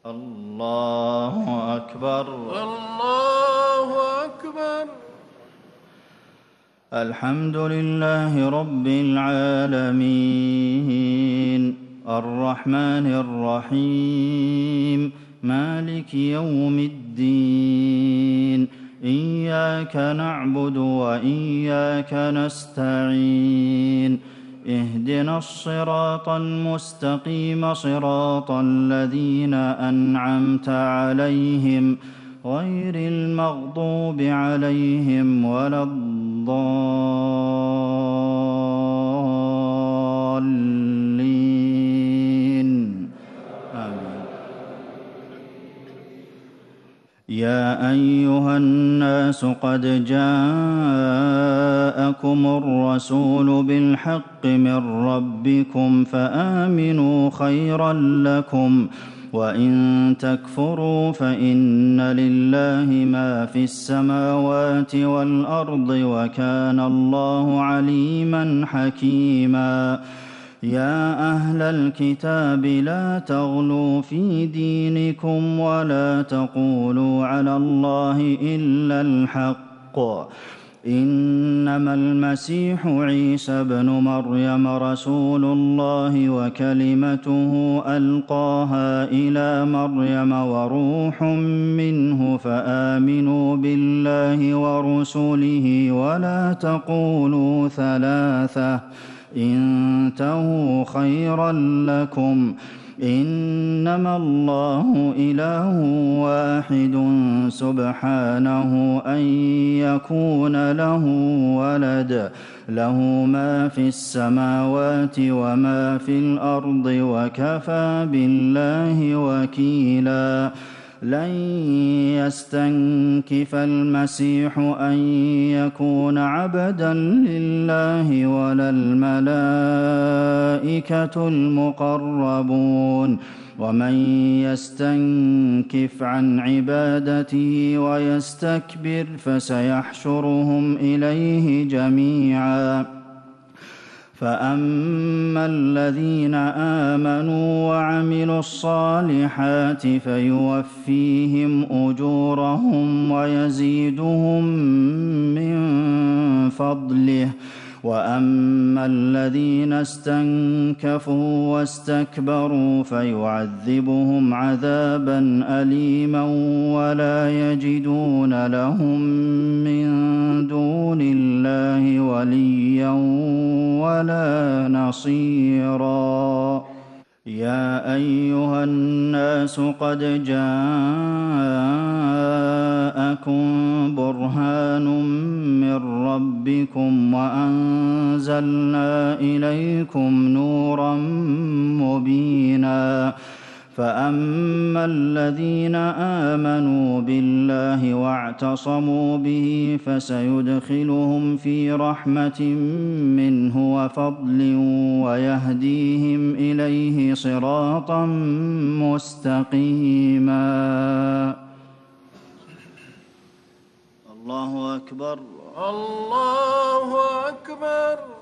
الله أكبر. الله أكبر. الحمد لله رب العالمين الرحمن الرحيم مالك يوم الدين إياك نعبد وإياك نستعين اهدنا الصراط المستقيم صراط الذين أنعمت عليهم غير المغضوب عليهم ولا الضالين آمين. يا أيها الناس قد جاءكم الرسول بالحق من ربكم فآمنوا خيرا لكم وإن تكفروا فإن لله ما في السماوات والأرض وكان الله عليما حكيما. يا أهل الكتاب لا تغلوا في دينكم ولا تقولوا على الله إلا الحق إنما المسيح عيسى ابن مريم رسول الله وكلمته ألقاها إلى مريم وروح منه فآمنوا بالله ورسله ولا تقولوا ثلاثة انتهوا خيرا لكم إنما الله إله واحد سبحانه أن يكون له ولد له ما في السماوات وما في الأرض وكفى بالله وكيلا. لن يستنكف المسيح أن يكون عبدا لله ولا الملائكة المقربون ومن يستنكف عن عبادته ويستكبر فسيحشرهم إليه جميعا. فأما الذين آمنوا وعملوا الصالحات فيوفيهم أجورهم ويزيدهم من فضله وأما الذين استنكفوا واستكبروا فيعذبهم عذابا أليما ولا يجدون لهم من دون الله وليا ولا نصيرا. يا أيها الناس قد جاءكم برهان من ربكم وأنزلنا إليكم نورا مبينا. فأما الذين آمنوا بالله واعتصموا به فسيدخلهم في رحمة منه وفضل ويهديهم إليه صراطا مستقيما. الله أكبر. الله أكبر.